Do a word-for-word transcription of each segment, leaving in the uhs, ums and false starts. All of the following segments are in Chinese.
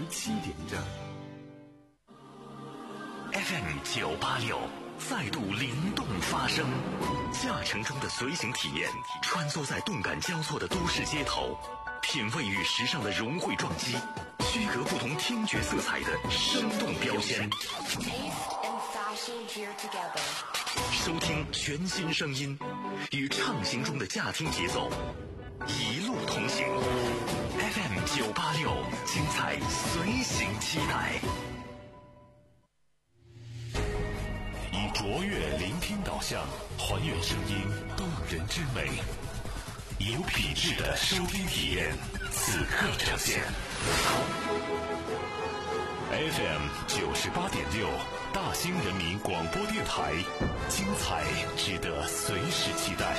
七点整。F M 九八六再度灵动发声，驾乘中的随行体验，穿梭在动感交错的都市街头，品味与时尚的融汇撞击，区隔不同听觉色彩的生动标签。收听全新声音，与畅行中的驾听节奏，一路同行。F M 九八六，精彩随行期待。以卓越聆听导向，还原声音动人之美，有品质的收听体验，此刻呈现。F M 九十八点六，大兴人民广播电台，精彩值得随时期待。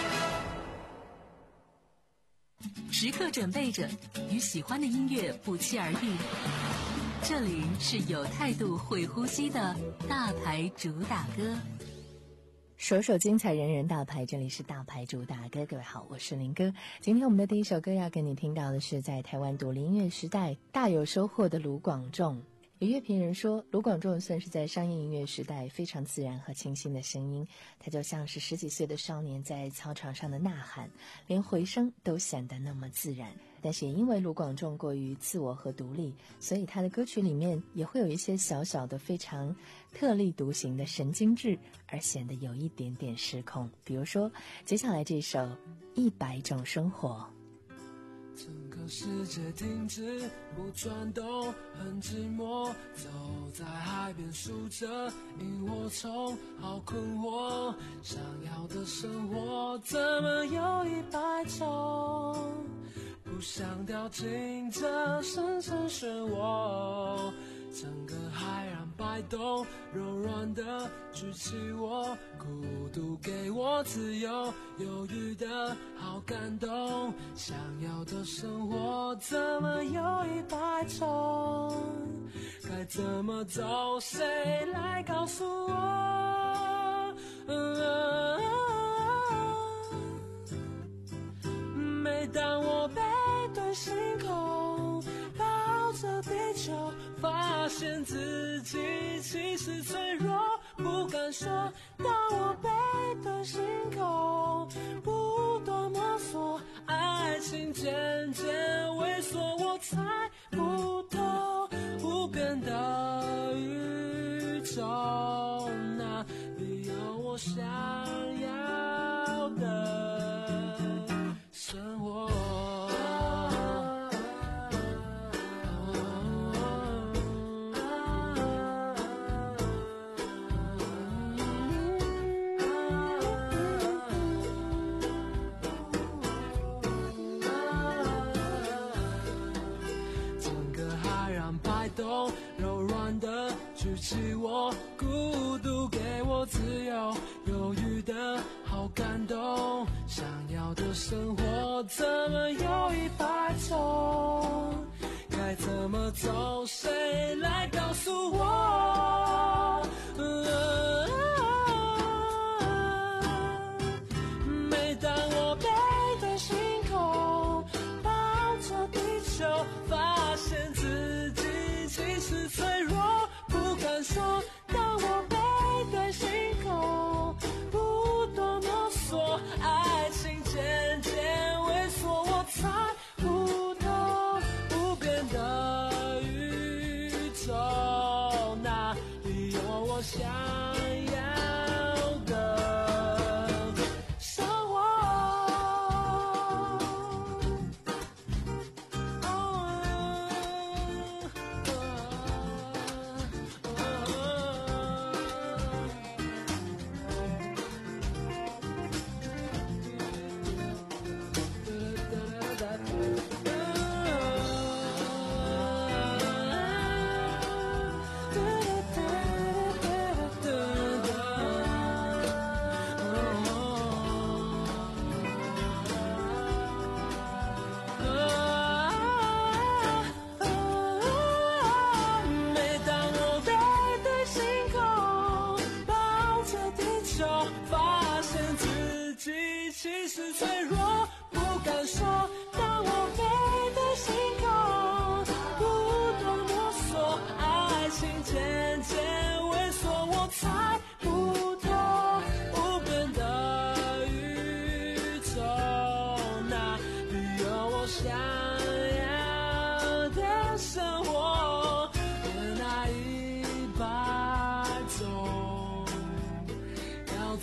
时刻准备着，与喜欢的音乐不期而遇。这里是有态度会呼吸的大牌主打歌， 首首精彩，人人大牌，这里是大牌主打歌。各位好，我是林哥。今天我们的第一首歌要跟你听到的是在台湾独立音乐时代大有收获的卢广仲。有乐评人说，卢广仲算是在商业音乐时代非常自然和清新的声音，他就像是十几岁的少年在操场上的呐喊，连回声都显得那么自然。但是也因为卢广仲过于自我和独立，所以他的歌曲里面也会有一些小小的非常特立独行的神经质，而显得有一点点失控。比如说接下来这首《一百种生活》。 整个世界停止不转动，很寂寞，走在海边数着萤火虫，好困惑，想要的生活怎么有一百种，不想掉进这深深漩涡，整个海洋摆动，柔软的举起我，孤独给我自由，犹豫的好感动，想要的生活怎么有一百种，该怎么走，谁来告诉我、嗯、每当我背对星空，抱着地球，发现自己其实脆弱，不敢说。当我背对星空，不断摸索，爱情渐渐萎缩，我猜不透无边的宇宙，哪里有我想要的生活。柔软的举起我，孤独给我自由，犹豫的好感动，想要的生活怎么有一百种，该怎么走，谁来告诉我、嗯、每当我背对星空，抱着地球，发现自己其实脆弱，不敢说。当我背对星空，不断摸索，爱情渐渐萎缩，我猜不透无边的宇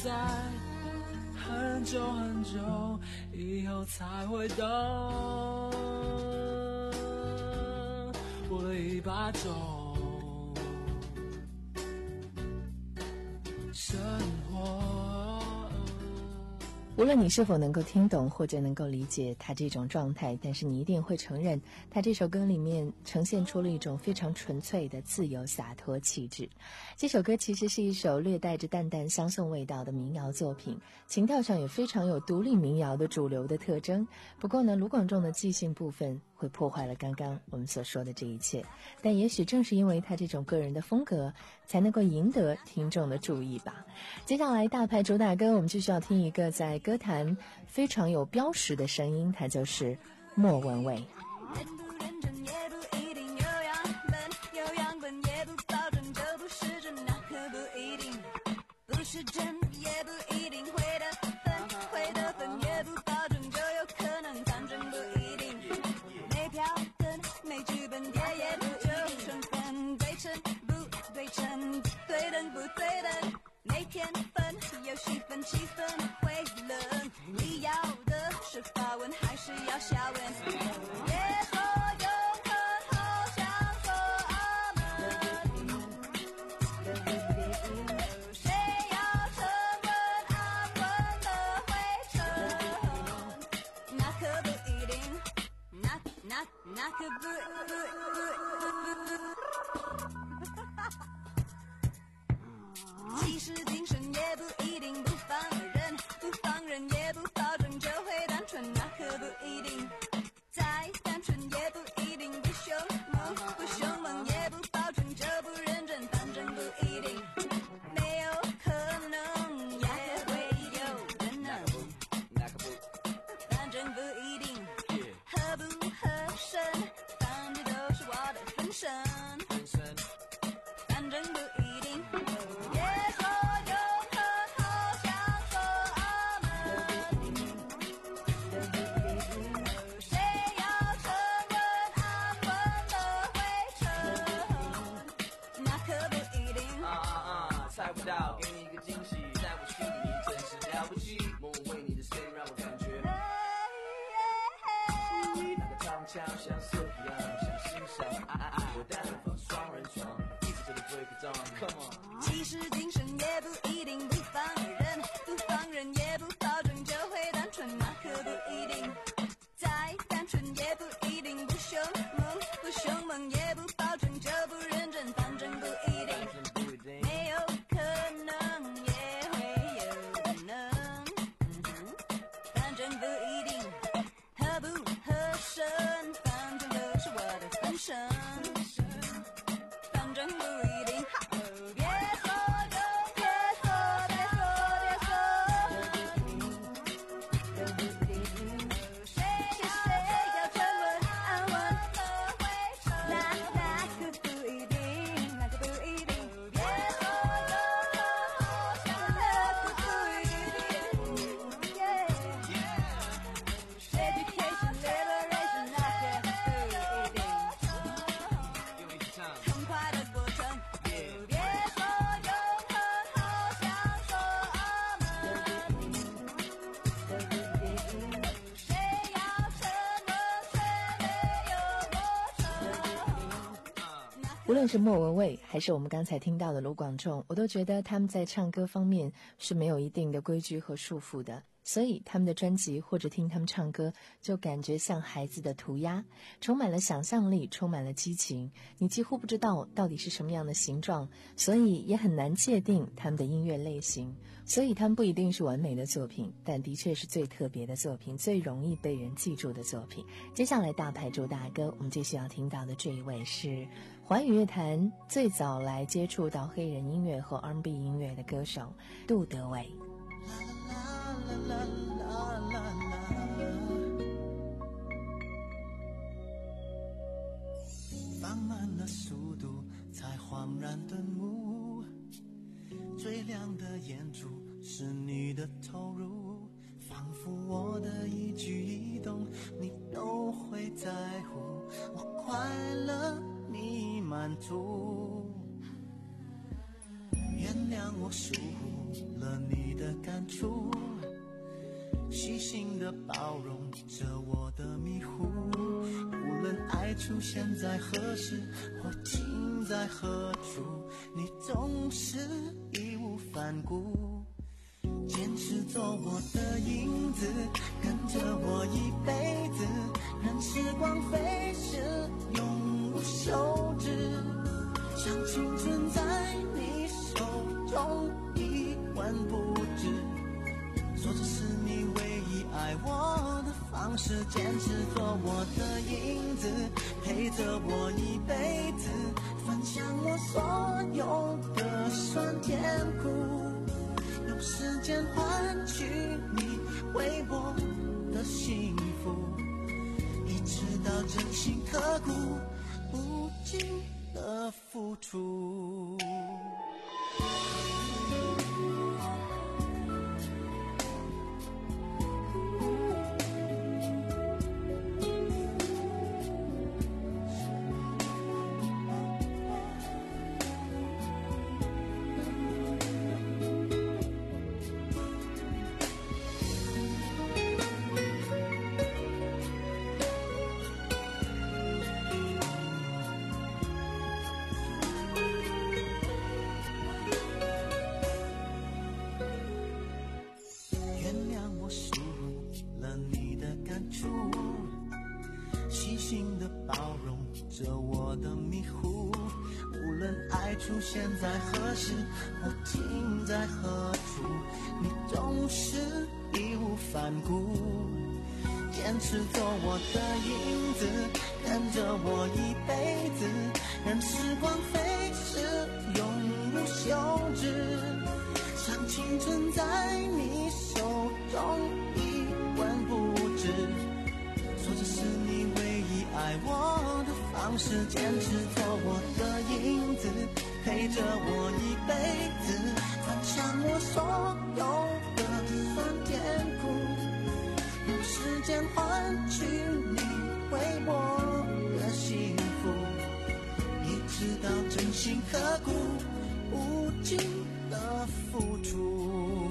在很久很久以后才会懂，我的一把酒，生活。 无论你是否能够听懂或者能够理解他这种状态，但是你一定会承认他这首歌里面呈现出了一种非常纯粹的自由洒脱气质。这首歌其实是一首略带着淡淡相送味道的民谣作品，情调上也非常有独立民谣的主流的特征。不过呢，卢广仲的即兴部分会破坏了刚刚我们所说的这一切，但也许正是因为他这种个人的风格，才能够赢得听众的注意吧。接下来大牌主打歌，我们就需要听一个在歌坛非常有标识的声音，它就是莫文蔚。 认不认真也不一定，有样本有样本也不保证这不是真，那可不一定，不是真也不一定，会得分会得分也不保证就有可能，反正不一定，没票根没剧本跌也不就成分，对称不对称，对等不对等，没天分有戏份气氛会冷，你要的是发问还是要下文，别说永恒好想说阿门，谁要沉稳安稳的回程，那可不一定，那那那可不不其实精神也不一定，不放任不放任也不保证就会单纯，那可不一定，再单纯也不一定，不凶猛不凶猛也不保证这不认真，反正不一定，没有可能也会有人能，反正不一定，合不合身反正都是我的分身，反正不一定，别说永恒好想说阿门，谁要沉稳安稳的回程，那可不一定。 啊啊啊！猜不到，给你一个惊喜，在我心里真是了不起。莫文蔚你的声音让我感觉，那个长枪像色一样，像欣赏爱爱我带你放双人床，一直这里 break it down，come on。 其实精神也不一定，不放任不放任也不保证就会单纯，那可不一定，再单纯也不一定，不凶猛不凶猛也不保证就不认真，反正不一定，没有可能也会有可能，反正不一定，合不合身反正都是我的分身，反正不一定，别说就别说别说别说，谁要沉稳安稳的回程，那那可不一定，那可不一定，别说永恒好想那可不一定，Education liberation 那可不一定， 用力去唱。 痛快的过程，别说永恒好想说阿门，谁要沉稳却没有过程， 无论是莫文蔚还是我们刚才听到的卢广仲，我都觉得他们在唱歌方面是没有一定的规矩和束缚的，所以他们的专辑或者听他们唱歌就感觉像孩子的涂鸦，充满了想象力，充满了激情，你几乎不知道到底是什么样的形状，所以也很难界定他们的音乐类型，所以他们不一定是完美的作品，但的确是最特别的作品，最容易被人记住的作品。接下来大牌主打歌，我们继续要听到的这一位是华语乐坛最早来接触到黑人音乐和 R and B 音乐的歌手杜德伟。 放慢了速度，才恍然顿悟，最亮的眼珠是你的投入，仿佛我的一举一动你都会在乎，我快乐你满足，原谅我疏忽， 了你的感触，细心的包容着我的迷糊。无论爱出现在何时或停在何处，你总是义无反顾，坚持做我的影子，跟着我一辈子，任时光飞逝，永无休止。像青春在你手中一文不值，说这是你唯一爱我的方式，坚持做我的影子，陪着我一辈子，分享我所有的酸甜苦，用时间换取你为我的幸福，一直到真心刻骨，无尽的付出。出现在何时或停在何处，你总是义无反顾，坚持做我的影子，跟着我一辈子，任时光飞逝，永无休止。像青春在你手中一文不值，说这是你唯一爱我的方式，坚持做我的影子，陪着我一辈子，分享我所有的酸甜苦，用时间换取你为我的幸福，一直到真心刻骨，无尽的付出。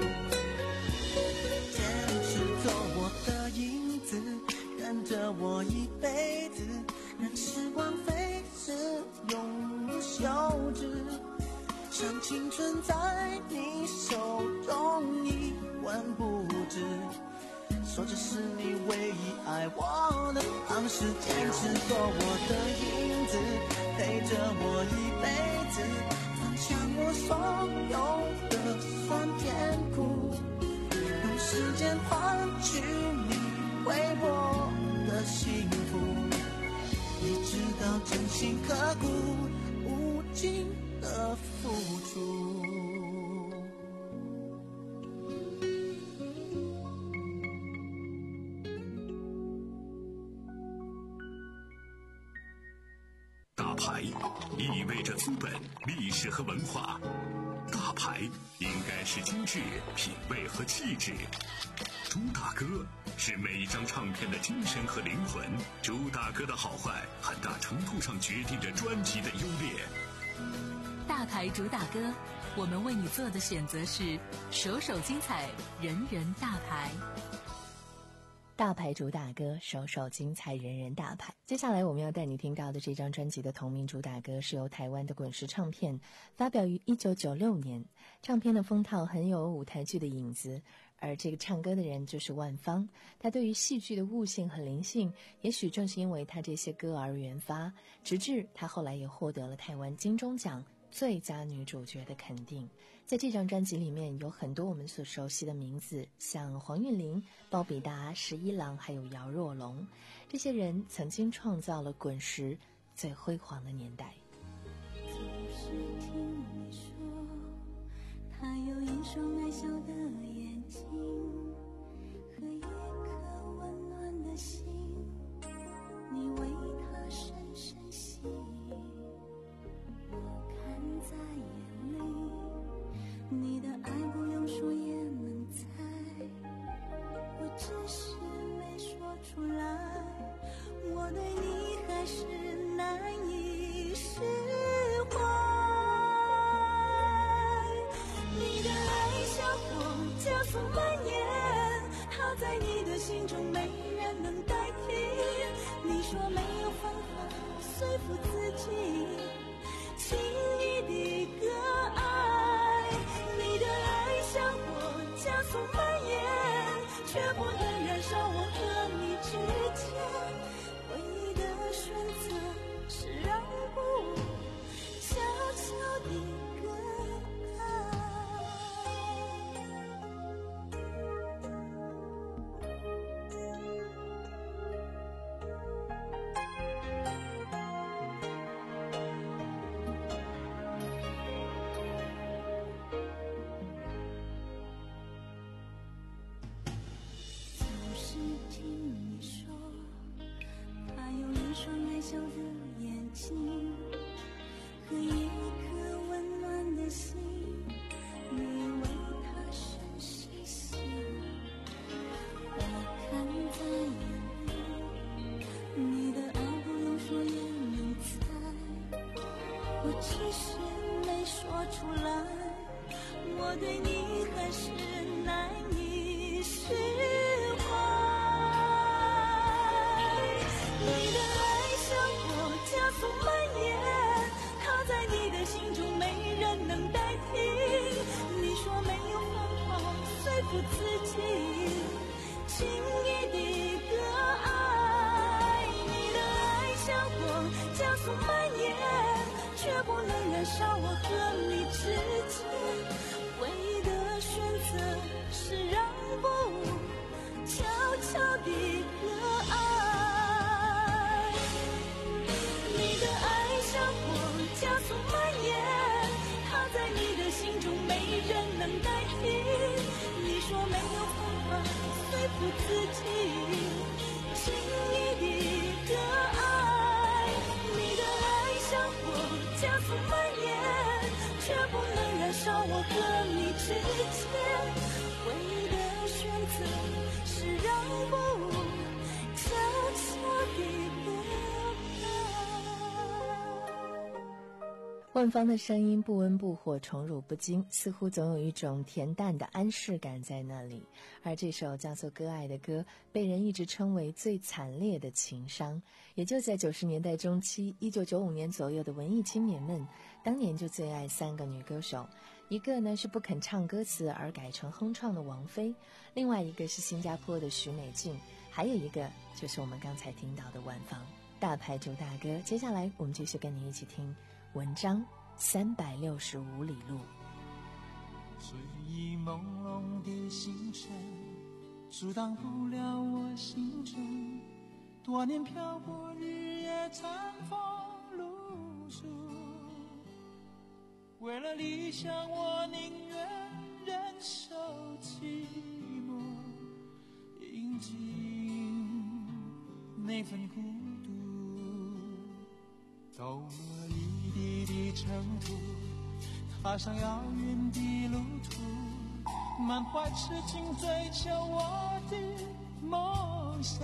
坚持做我的影子，跟着我一辈子，任时光飞逝，永无休止。像青春在你手中一文不值，说这是你唯一爱我的方式，坚持做我的影子，陪着我一辈子，分享我所有的酸甜苦，用时间换取你为我的幸福，一直到真心刻骨，无尽的付出。 大牌意味着资本、历史和文化，大牌应该是精致、品味和气质。朱大哥是每一张唱片的精神和灵魂，朱大哥的好坏很大程度上决定着专辑的优劣。 大牌主打歌，我们为你做的选择是首首精彩，人人大牌。 大牌主打歌，首首精彩，人人大牌。接下来我们要带你听到的这张专辑的同名主打歌是由台湾的滚石唱片发表于一九九六年，唱片的封套很有舞台剧的影子，而这个唱歌的人就是万芳。他对于戏剧的悟性和灵性，也许正是因为他这些歌而原发，直至他后来也获得了台湾金钟奖最佳女主角的肯定。在这张专辑里面有很多我们所熟悉的名字，像黄韵玲、鲍比达、十一郎还有姚若龙，这些人曾经创造了滚石最辉煌的年代。 总是听你说他有一双爱笑的眼睛和一颗温暖的心，你为他深深吸引，我看在眼里，你的爱不用说也能猜，我只是没说出来，我对你还是难以释怀。你的爱服自己，轻易的割爱。你的爱像火加速蔓延，却不能燃烧我和你之间。唯一的选择是让步，悄悄地割爱。总是听你说，他有一双爱笑的眼睛和一颗温暖的心，你为他是谁心？我看在眼里，你的爱不用说也能猜，我只是没说出来，我对你还是难以释怀。你的爱像火加速蔓延，它在你的心中没人能代替。你说没有方法说服自己，轻易地割爱。你的爱像火加速蔓延，却不能燃烧我和你之间。唯一的选择是让步，悄悄地割爱。你的爱像火加速蔓延，它在你的心中没人能代替。你说没有方法说服自己，轻易地割爱。你的爱像火加速蔓延，却不能燃烧我和你之间。唯一的选择是让步，悄悄地割爱。 万芳的声音不温不火，宠辱不惊，似乎总有一种恬淡的安适感在那里。而这首叫做《割爱》的歌，被人一直称为最惨烈的情伤。也就在九十年代中期，一九九五年左右的文艺青年们，当年就最爱三个女歌手。一个呢是不肯唱歌词而改成哼唱的王菲，另外一个是新加坡的许美静，还有一个就是我们刚才听到的万芳。大牌主大歌，接下来我们继续跟你一起听文章三百六十五里路。 睡意朦胧的星辰阻挡不了我心中多年漂泊，日夜餐风露宿。为了理想，我宁愿忍受寂寞，饮尽那份孤独。走了一地的尘土，踏上遥远的路途，满怀痴情追求我的梦想。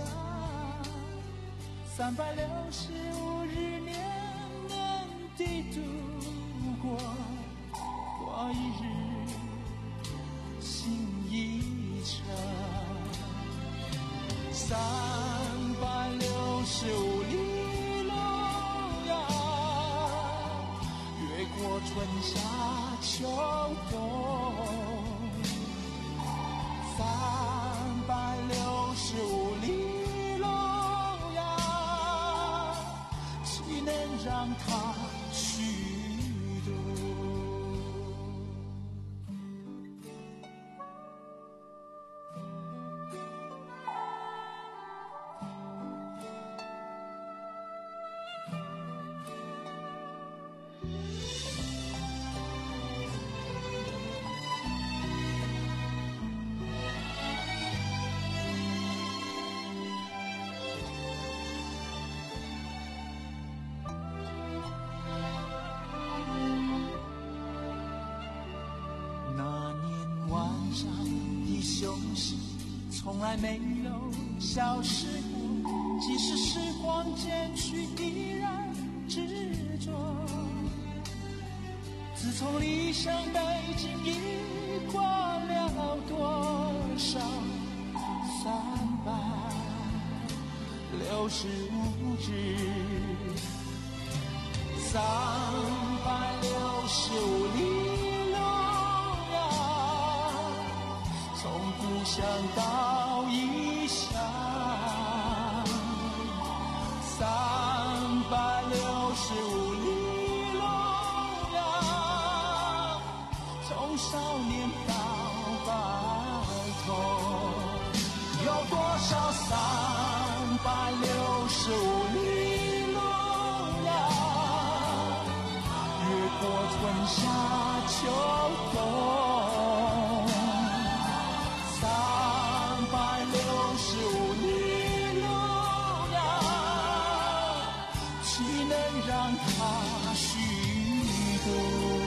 三百六十五日年年地度过，过一日心一程。三百六十五里路呀，越过春夏秋冬。三百六十五里路呀，岂能让它虚度？休息从来没有消失过，即使时光渐去依然执着。自从离乡背井已过了多少三百六十五日， 三百六十五里路呀，从故乡到异乡，三百六十五里路呀，从少年到白头，有多少三百六十五里路呀，越过春夏秋冬，三百六十五里路呀，岂能让它虚度？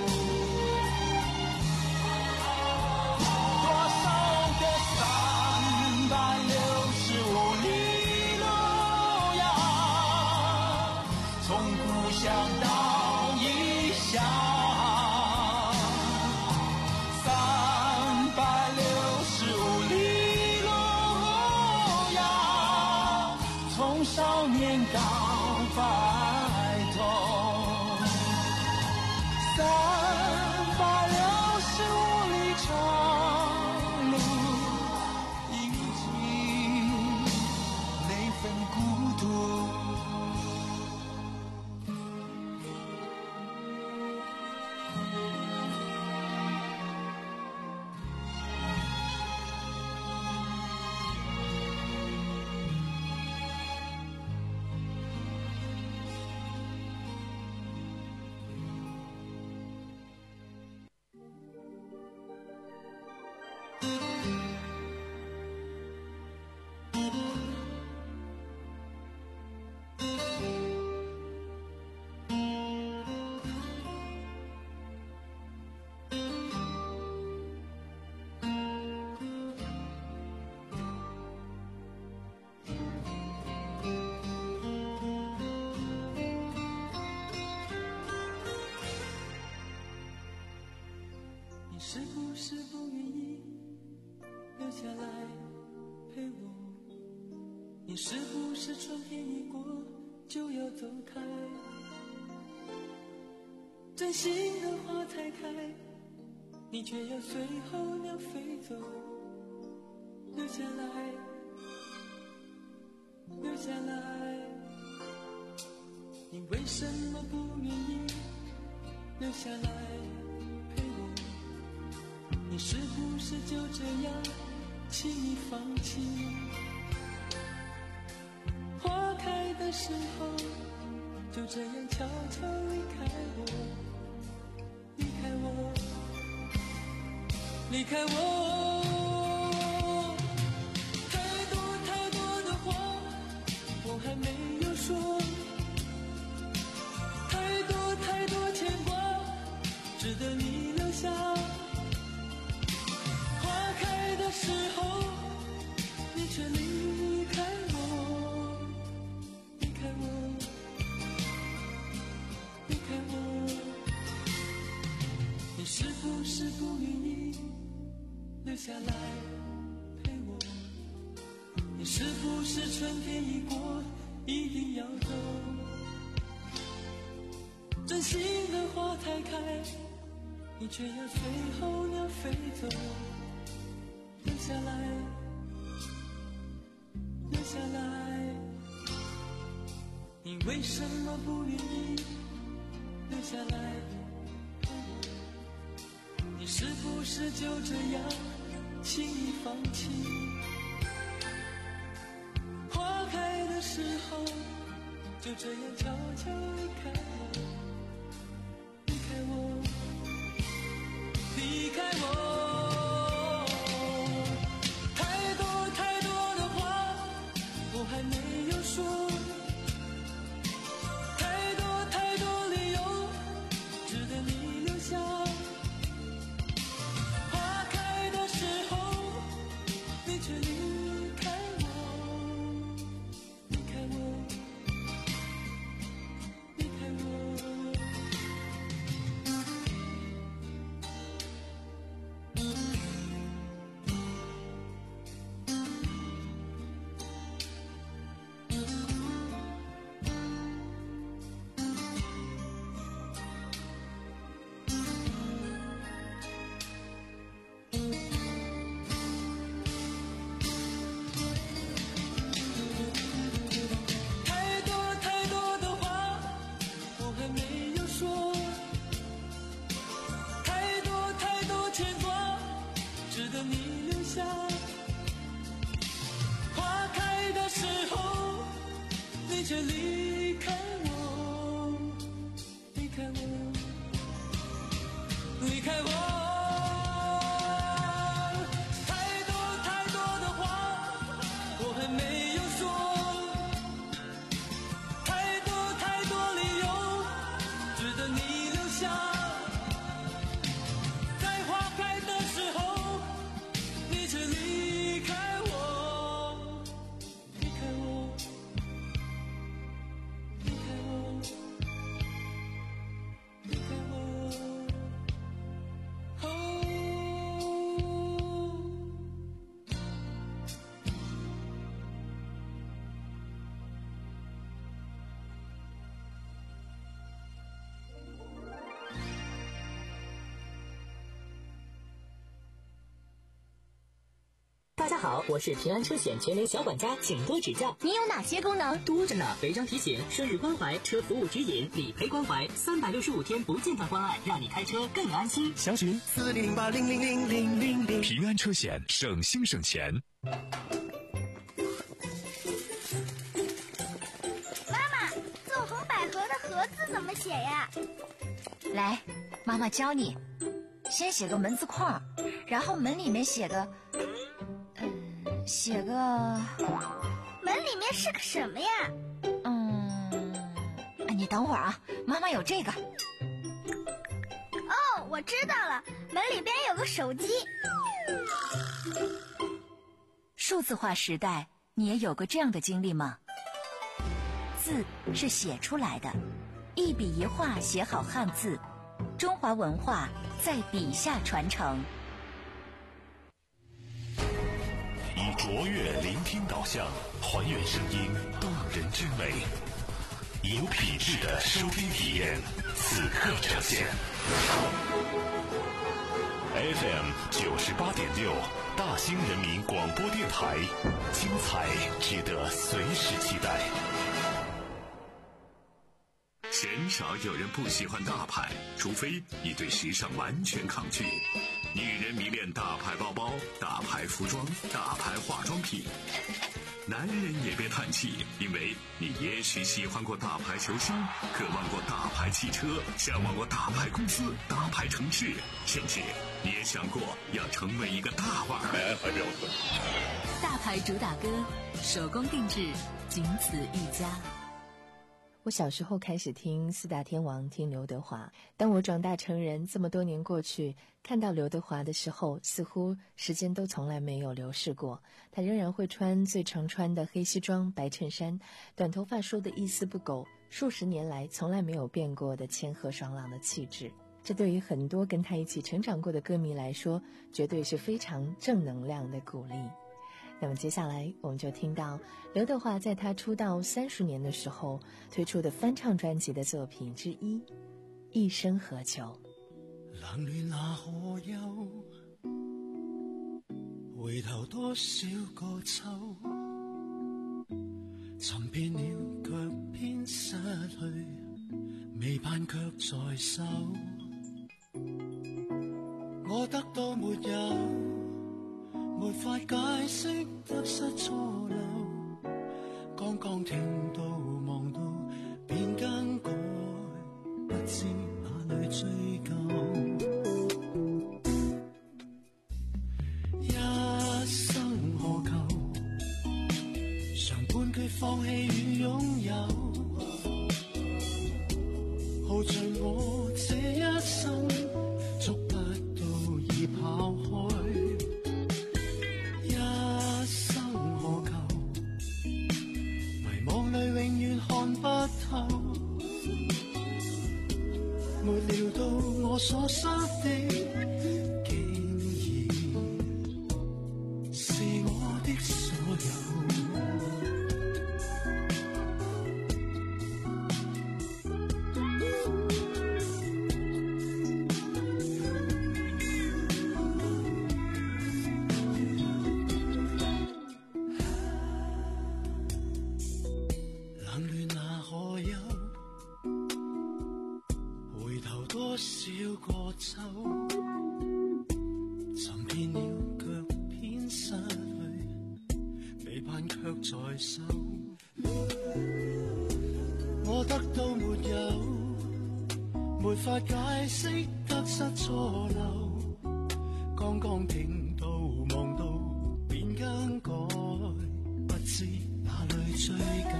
多少个三百六十五里路呀，从故乡到异乡，三百六十五里路呀，从少年到白头，三百六十五里长路，已经那份孤独。是不是不愿意留下来陪我？你是不是春天一过就要走开？真心的花才开，你却要随候鸟飞走。留下来，留下来，你为什么不愿意留下来陪我？你是不是就这样轻易放弃？花开的时候就这样悄悄离开我，离开我，离开我。太多太多的话我还没有说，太多太多牵挂值得你留下。时候你却离开我，离开我，离开我。你是不是不愿意留下来陪我？你是不是春天一过一定要走？真心的花才开，你却要随候鸟飞走。留下来，留下来，你为什么不愿意留下来？你是不是就这样轻易放弃？花开的时候就这样悄悄离开我，离开我，离开我。还没有说，太多太多理由值得你留下。花开的时候你却离开我，离开我，离开家好，我是平安车险全联小管家，请多指教。 你有哪些功能？ 多着呢，违章提醒、生日关怀、车服务指引、理赔关怀，三百六十五天不间断关爱，让你开车更安心。 详询四零八零零零零零零。 平安车险，省心省钱。 妈妈，纵横捭阖的阖字怎么写呀？ 来，妈妈教你。先写个门字框，然后门里面写个，嗯，写个。 门里面是个什么呀？ 嗯，你等会儿啊，妈妈有这个。 哦，我知道了，门里边有个手机。 数字化时代，你也有过这样的经历吗？字是写出来的，一笔一画写好汉字，中华文化在笔下传承。 以卓越聆听导向，还原声音动人之美，有品质的收听体验，此刻呈现。F M 九十八点六，大兴人民广播电台，精彩值得随时期待。鲜少有人不喜欢大牌，除非你对时尚完全抗拒。女人迷恋大牌包包、大牌服装、大牌化妆品。男人也别叹气，因为你也许喜欢过大牌球星，渴望过大牌汽车，向往过大牌公司、大牌城市，甚至你也想过要成为一个大腕儿。 大牌主打歌，手工定制，仅此一家。 我小时候开始听四大天王，听刘德华。当我长大成人，这么多年过去，看到刘德华的时候，似乎时间都从来没有流逝过。他仍然会穿最常穿的黑西装、白衬衫，短头发梳得一丝不苟，数十年来从来没有变过的谦和爽朗的气质。这对于很多跟他一起成长过的歌迷来说，绝对是非常正能量的鼓励。那么接下来我们就听到刘德华在他出道三十年的时候推出的翻唱专辑的作品之一《一生何求》。 冷暖那可休，回頭多少個秋，尋遍了卻偏失去，未盼卻在手，我得到沒有，沒法解釋得失錯漏，剛剛聽到望到便更改，不知哪裏追究。一生何求，常半句放棄與擁有，耗盡我這一生，捉不到已跑開。看不透，沒料到我所失的，竟然是我的所有。我得到沒有，沒法解釋得失錯漏，剛剛聽到望到便更改，不知哪裏追究。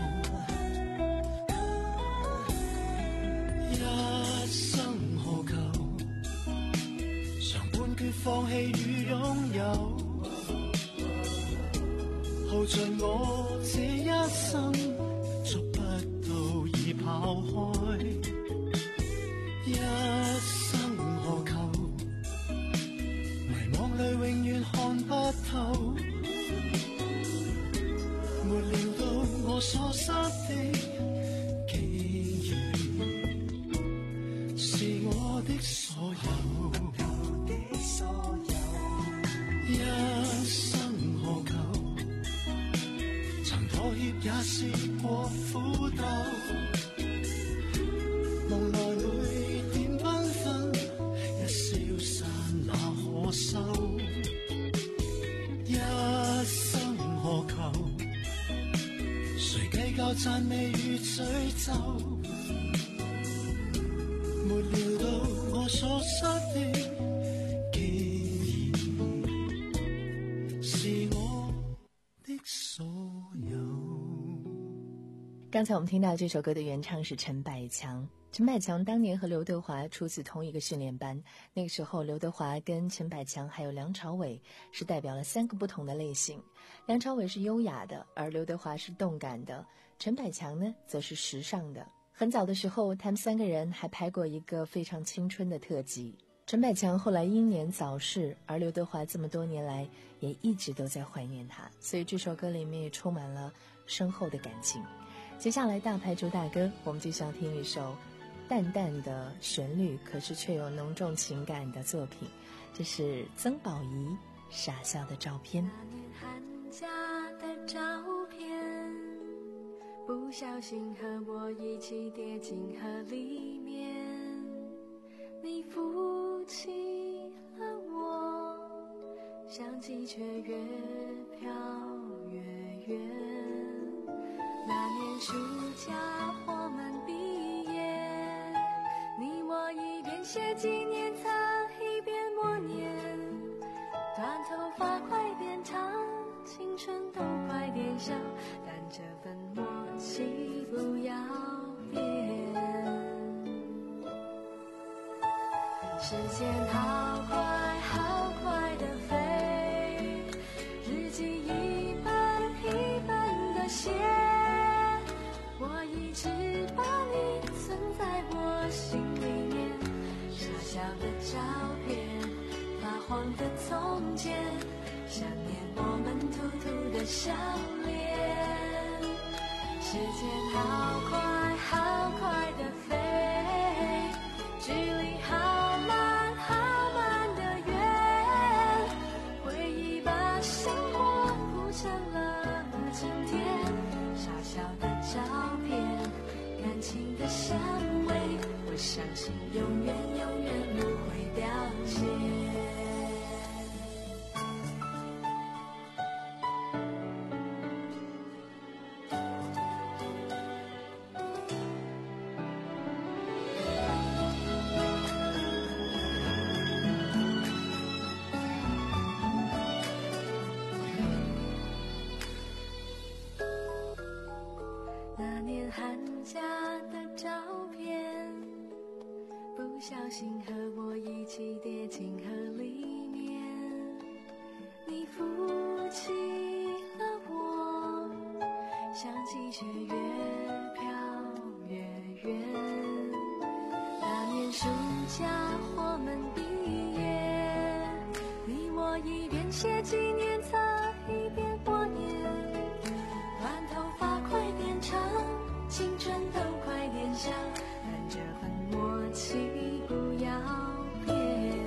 一生何求，常半句放棄與擁有，耗盡我這一生，捉不到已跑開。一生何求，迷惘裏永遠看不透，沒料到我所失的，竟然是我的所有。一生讚美與詛咒，沒料到我所失的竟然是我的所有。 刚才我们听到这首歌的原唱是陈百强。陈百强当年和刘德华出自同一个训练班，那个时候刘德华跟陈百强还有梁朝伟是代表了三个不同的类型。梁朝伟是优雅的，而刘德华是动感的，陈百强呢则是时尚的。很早的时候他们三个人还拍过一个非常青春的特辑。陈百强后来英年早逝，而刘德华这么多年来也一直都在怀念他，所以这首歌里面也充满了深厚的感情。接下来大牌主打歌，我们就想听一首淡淡的旋律，可是却有浓重情感的作品，这是曾宝仪傻笑的照片。 那年寒假的照片，不小心和我一起跌进河里面，你扶起了我，想起却越飘越远。那年暑假我们毕业，你我一边写纪念册一边默念，短头发快变长，青春都快变小，但这份默契不要变。时间好快好快的飞，日记一本一本的写，我一直把你存在我心里面，傻笑的照片，发黄的从前，想念我们兔兔的笑脸。时间好快好快的飞，距离好慢好慢的远，回忆把生活铺成了晴天，傻笑的照片，感情的香味，我相信永远永远不会凋谢。那年寒假的照片，不小心和我一起跌进河里面，你扶起了我，想起却越飘越远。那年暑假我们毕业，你我一边写纪念册一边默念，短头发快变长，青春都快变小，但这份默契不要变。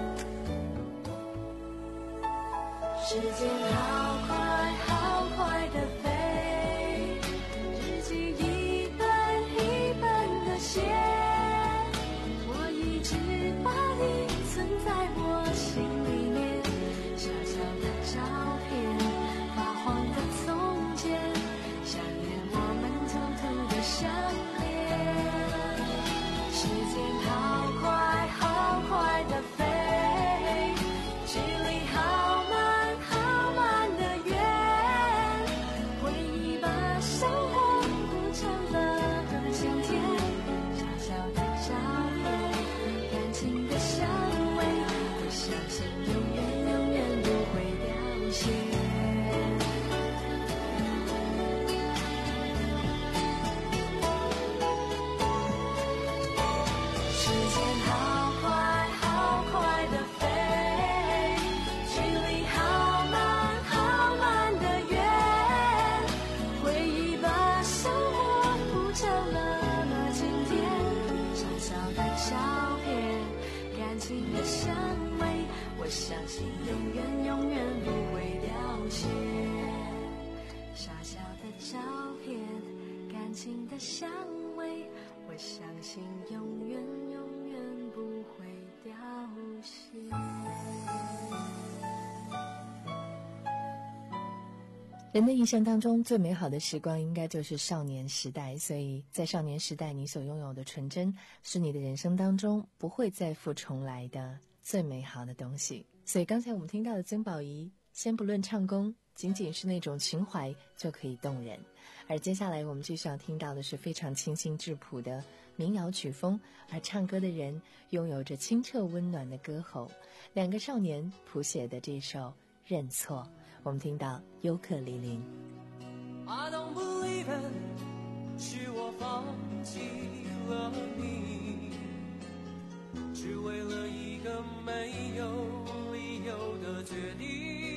时间好快好快的飞，日记一本一本的写，我一直把你存在我心里面，小小的照片，发黄的从前，想念我们兔兔的笑脸。时间好快好快的飞，距离好慢好慢的远，回忆把生活铺成了晴天，小小的照片，感情的香味，我相信永远永远不会凋谢。时间好快好快的飞，距离好慢好慢的远，回忆把生活铺成了晴天，小小的照片，感情的香味，我相信永远永远不会凋谢。傻笑的照片，感情的香味，我相信永远永远不会凋谢。 人的一生当中最美好的时光应该就是少年时代，所以在少年时代你所拥有的纯真是你的人生当中不会再复重来的最美好的东西。所以刚才我们听到的曾宝仪，先不论唱功，仅仅是那种情怀就可以动人。而接下来我们继续要听到的是非常清新质朴的民谣曲风，而唱歌的人拥有着清澈温暖的歌喉。两个少年谱写的这首《认错》，我们听到尤克里里。 I don't believe it， 是我放弃了你，只为了一个没有理由的决定，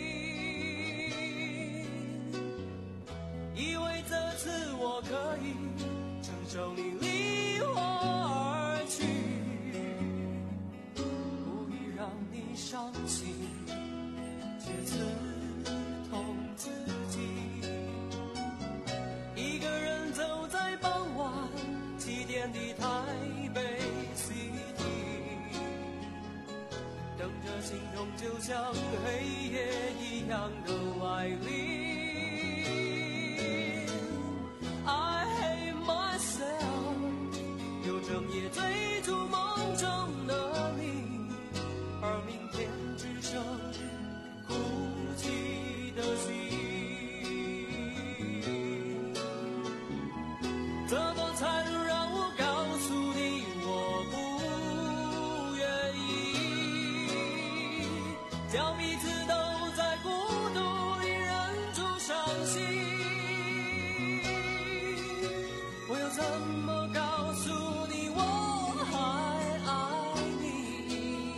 以为这次我可以承受你离我而去，故意让你伤心，却刺痛自己。一个人走在傍晚七点的台北 City， 等着心痛就像黑夜一样的来临。I hate myself， 又整夜追逐梦中的你，而明天只剩哭泣的心。怎么才能让我告诉你我不愿意，叫彼此都在孤独里忍住伤心。我又怎么告诉你我还爱你，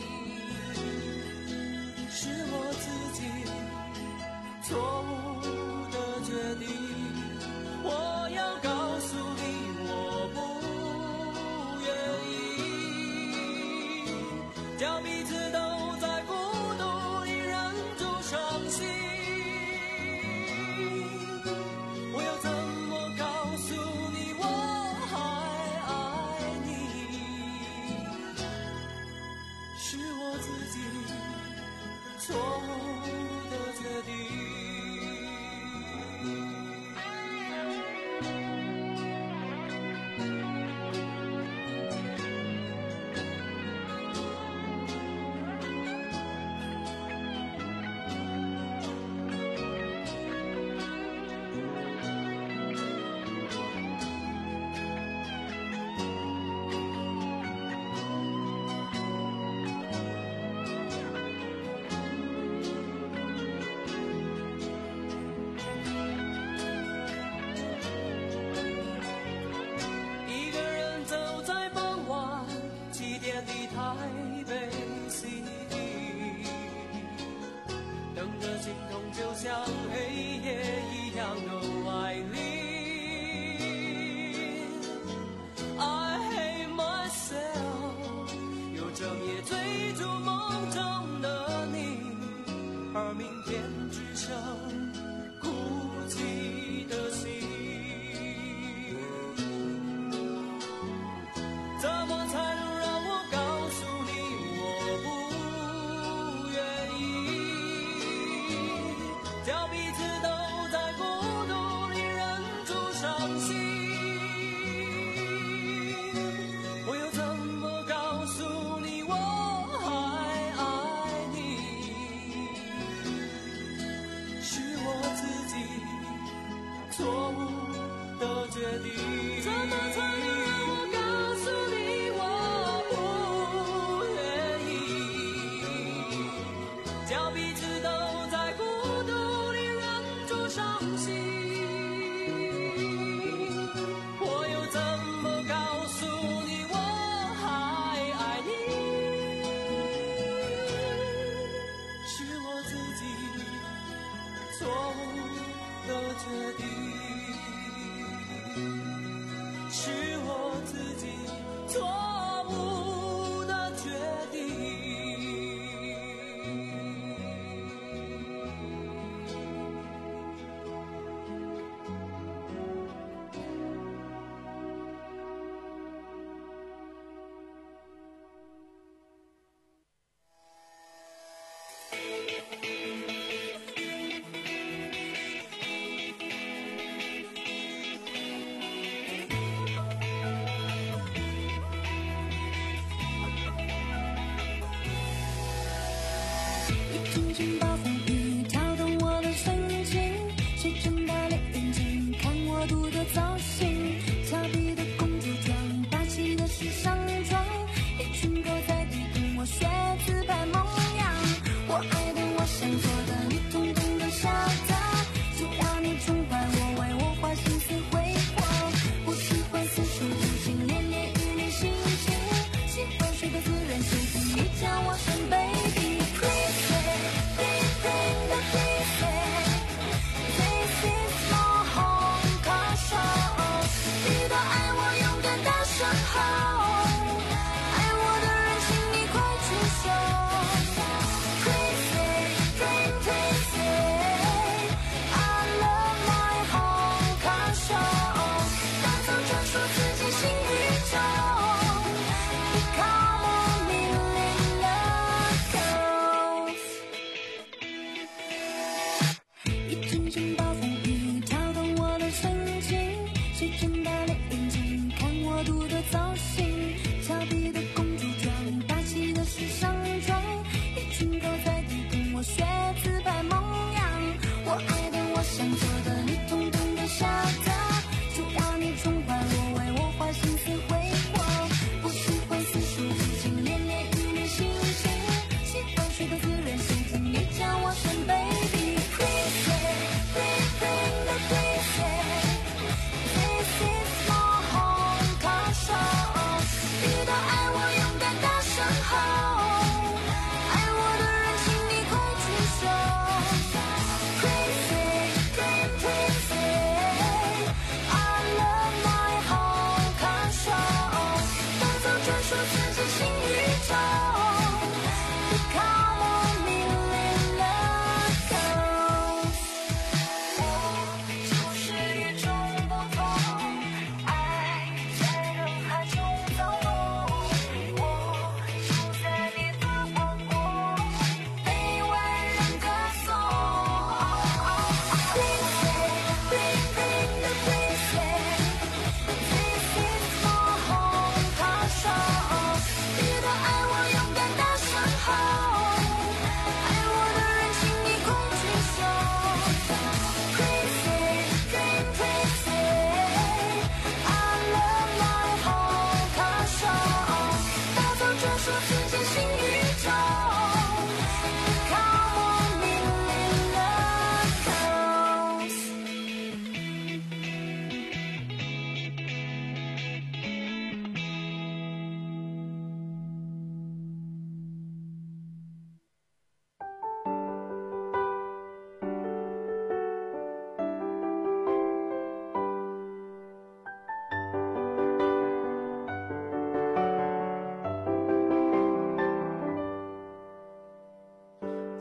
是我自己错误的决定。我要告诉你我不愿意，叫彼此都在孤独里忍住伤心。我要怎么告诉你我还爱你，是我自己错误的决定。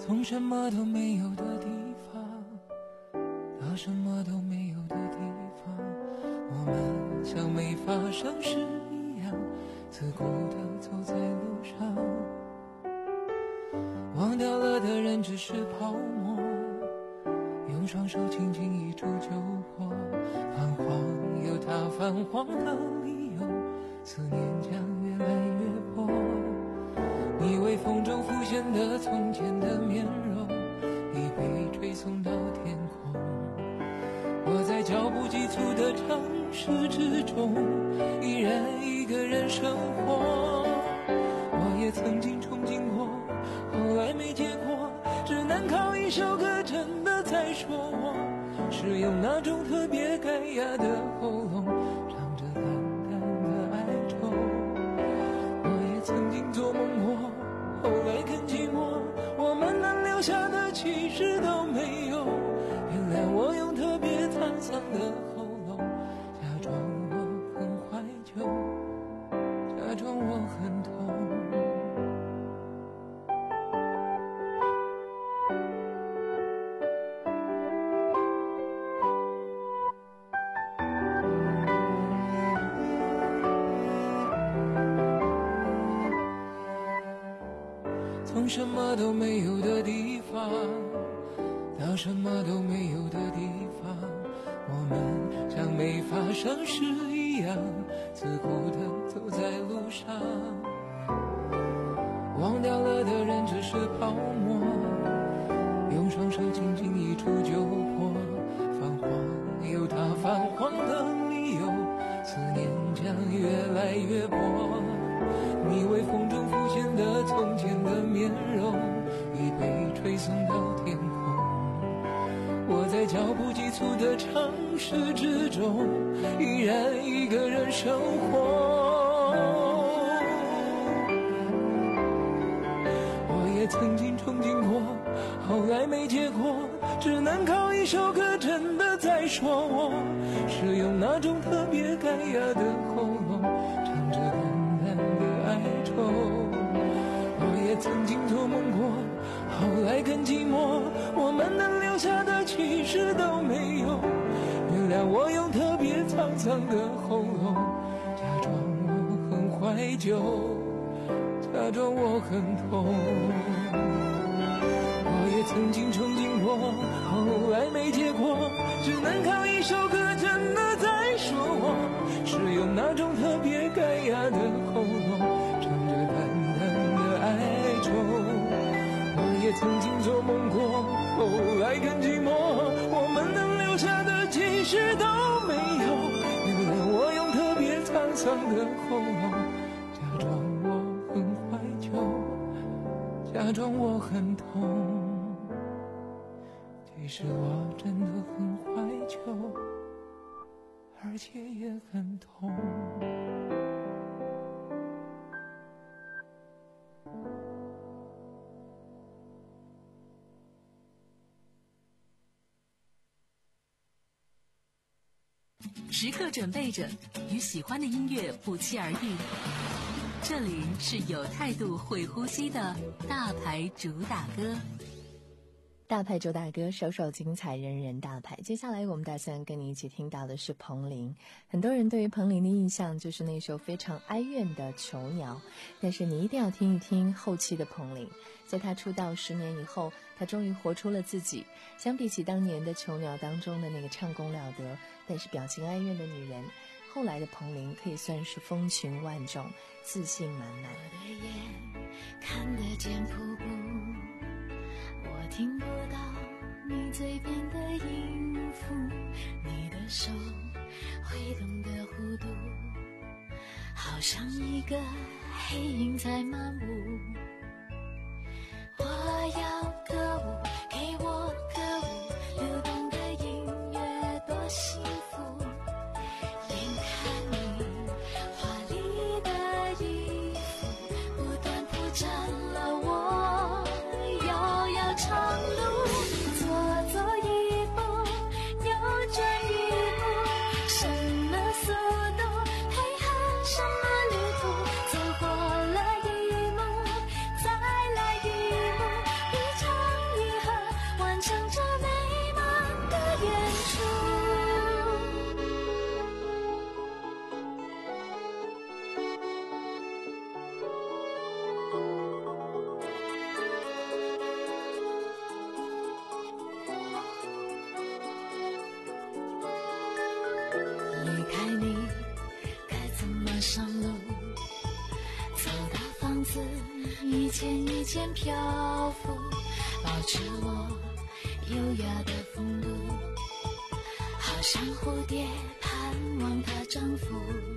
从什么都没有的地方到什么都没有的地方，我们像没发生事一样自顾地走在路上，忘掉了的人只是泡沫，用双手轻轻一触就破，泛黄有它泛黄的理由，思念将越来越薄，你微风中浮现的从前的面容已被吹送到天空，我在脚步急促的城市之中依然一个人生活，我也曾经憧憬过，后来没结果，只能靠一首歌真的在说我是用那种特别干哑的喉咙唱着淡淡的哀愁，我也曾经做梦过，后来更寂寞，我们能留下的其实都没有，原谅我用特别沧桑的喉咙假装我很怀旧，假装我很痛。从什么都没有的地方到什么都没有的地方，我们像没发生事一样自顾地走在路上，忘掉了的人只是泡沫，用双手轻轻一触就破，泛黄有它泛黄的理由，思念将越来越薄，你微风中浮现的从前的面容已被吹送到天空，我在脚步急促的城市之中依然一个人生活，我也曾经憧憬过，后来没结果，只能靠一首歌真的在说我是用那种特别干哑的喉咙唱着淡淡的哀愁，我也曾经做梦过，后来更寂寞，我们能留下的其实都没有，原谅我用特别沧桑的喉咙假装我很怀旧，假装我很痛，我也曾经憧憬过，后来没结果，只能靠一首歌真的在说我是用那种特别干哑的喉咙唱着淡淡的哀愁，我也曾经做梦过，后来更寂寞，我们能留下的其实都没有，原谅我用特别沧桑的喉咙假装我很怀旧，假装我很痛，其实我真的很怀旧，而且也很痛。 时刻准备着，与喜欢的音乐不期而遇。这里是有态度、会呼吸的大牌主打歌。 大牌主打歌，首首精彩，人人大牌。接下来我们打算跟你一起听到的是彭羚。很多人对于彭羚的印象就是那首非常哀怨的《囚鸟》，但是你一定要听一听后期的彭羚。在她出道十年以后，她终于活出了自己。相比起当年的《囚鸟》当中的那个唱功了得但是表情哀怨的女人，后来的彭羚可以算是风情万种，自信满满。 我的眼看得见瀑布，我听不到你嘴边的音符，你的手挥动的弧度，好像一个黑影在漫舞。我要歌舞，给我歌舞，流动的音乐多幸福。眼看你华丽的衣服不断铺展了我遥遥长路，左走一步，右转一步，什么速度配合什么旅途，走过了一幕，再来一幕，一场走到房子一间一间漂浮，保持我优雅的风度，好像蝴蝶盼望它征服。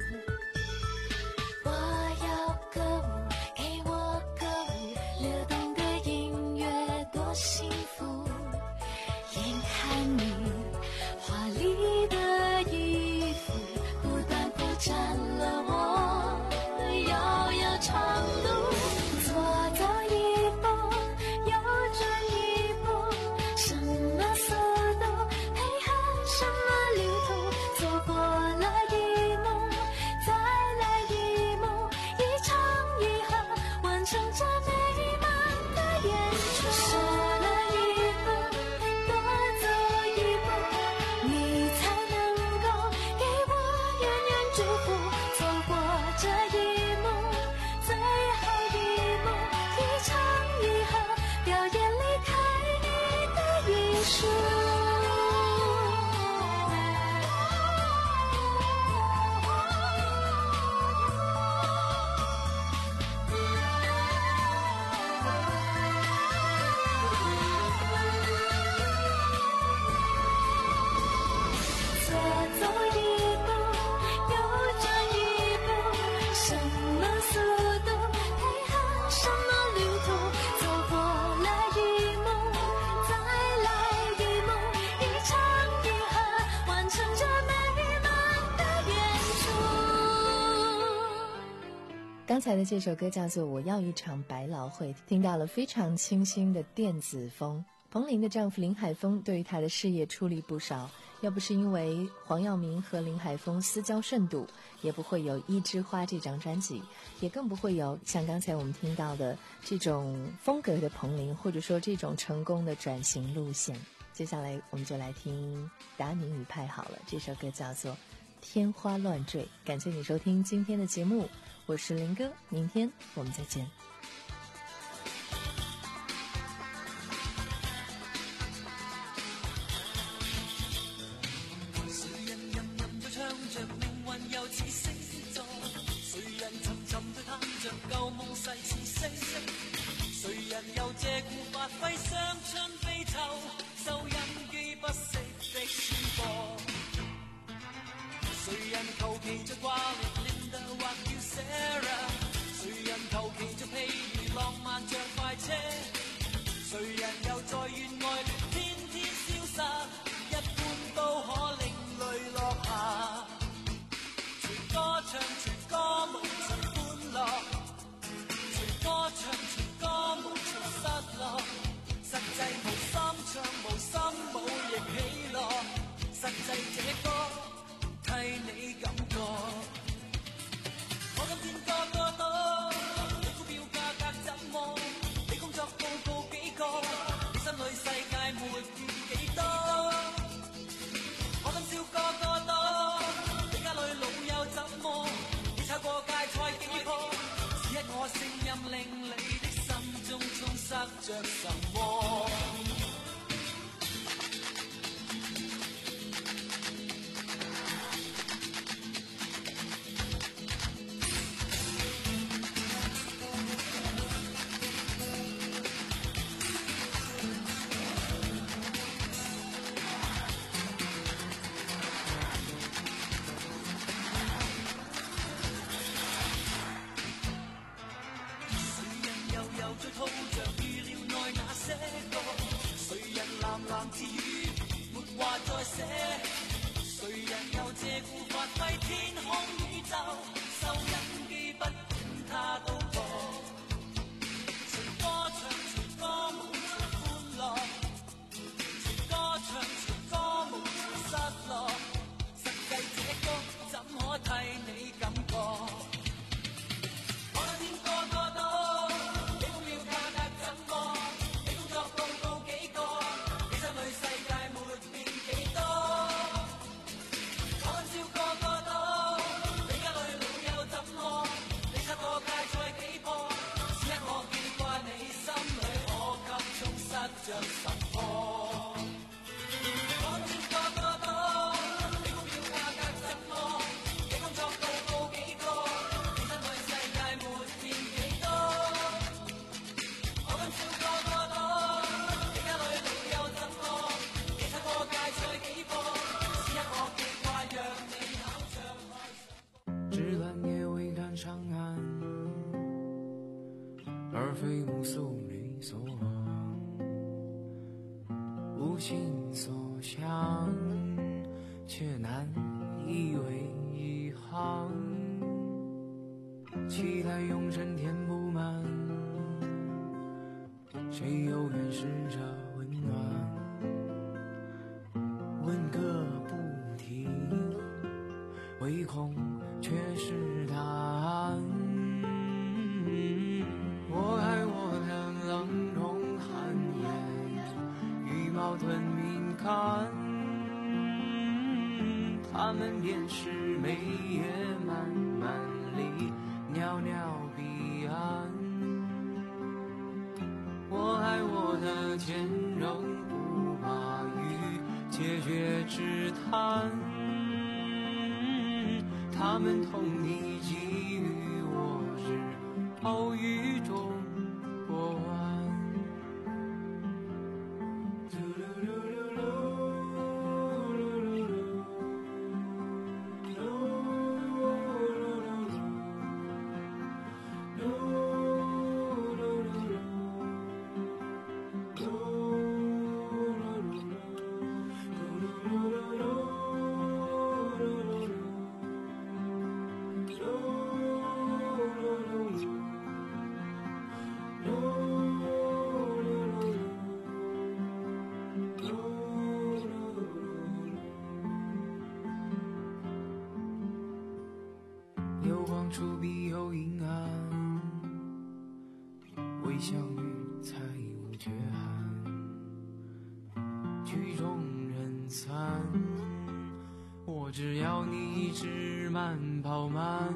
我要歌舞，给我歌舞，流动的音乐多幸福。眼看你华丽的衣服不断铺展了我遥遥长路，左走一步，右转一步，什么速度配合什么旅途，走过了一幕，再来一幕，一唱一和，完成这美满的演出。少了一步，多走一步，你才能够给我远远祝福。走过这一幕，最后一幕，一唱一和，表演离开你的艺术。左走一步，右转一步，什么速度配合什么旅途，走过了一幕，再来一幕，一唱一和，完成这美满的演出。 刚才的这首歌叫做《我要一场百老汇》，听到了非常清新的电子风。彭羚的丈夫林海峰对于她的事业出力不少，要不是因为黄耀明和林海峰私交甚笃，也不会有《一枝花》这张专辑，也更不会有像刚才我们听到的这种风格的彭羚，或者说这种成功的转型路线。接下来我们就来听达明与派好了，这首歌叫做《天花乱坠》。感谢你收听今天的节目，我是林哥，明天我们再见。 谁人吟吟在唱着命运又似星座，谁人沉沉在探着旧梦逝似星，谁人又借故发挥伤春悲秋，收音機不息的宣播，誰人求其着掛念 Linda 或叫 Sarah， 誰人求其着譬如浪漫像快車，誰人又在怨愛戀天天消失，一般都可令淚落下，全歌唱全歌舞全歡樂，全歌唱全歌舞全失落，實際無心唱無心舞亦喜樂，實際這歌替你感覺。我今天個個都，你股票價格怎麼？你工作報告幾個？你心裏世界沒完幾多？我今朝個個都，你家裏老友怎麼？你炒過芥菜幾棵？只一我聲音令你的心中充塞着什麼？在套着預料內那些個，誰人喃喃自語，沒話再寫，誰人又借故發揮天空宇宙，收音機不管它都播，全歌唱全歌舞全歡樂，全歌唱全歌舞全失落，實際這歌怎可替你感覺？我那天個個都。 而非目送理所往，无心所向，却难以为一行。期待永生填不满，谁又愿试着温暖？问个不停，唯恐却是答案。我爱我的冷容寒颜，羽毛吞敏感，他们便是眉眼漫漫里袅袅彼岸。我爱我的坚韧不拔于解决之谈，他们同你给予我日后雨中过完。有光处必有阴暗，未相遇才无缺憾，曲终人散，我只要你一直慢跑慢。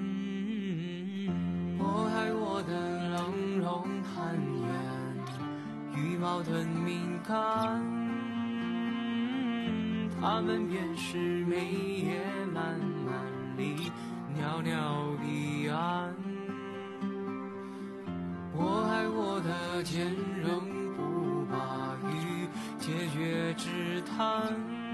我爱我的冷容寒颜，羽毛吞敏感，他们便是眉眼漫漫里袅袅彼岸。我爱我的坚韧不拔于解决之谈，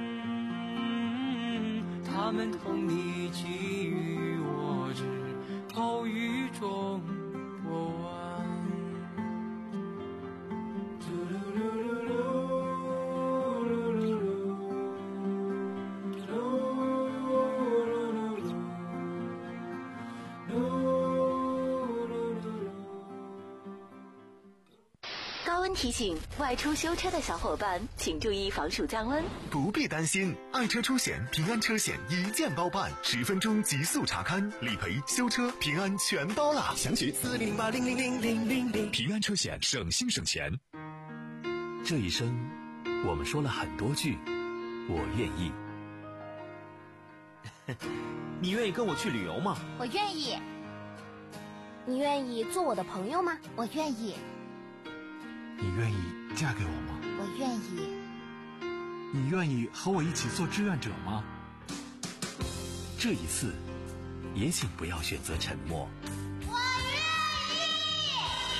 他们同你给予我日后雨中过完。 高温提醒：外出修车的小伙伴，请注意防暑降温。 不必担心，爱车出险平安车险一键包办，十分钟极速查勘、理赔、修车，平安全包了。详询四零零八零零零零零零。平安车险，省心省钱。 这一生，我们说了很多句“我愿意”。 你愿意跟我去旅游吗？ 我愿意。你愿意做我的朋友吗？我愿意。 你愿意嫁给我吗？ 我愿意。 你愿意和我一起做志愿者吗？ 这一次，也请不要选择沉默。 我愿意。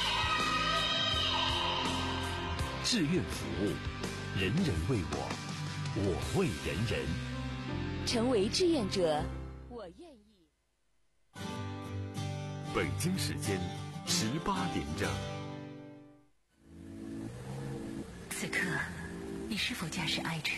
志愿服务，人人为我，我为人人。 成为志愿者，我愿意。 北京时间十八点整。 此刻，你是否驾驶爱车？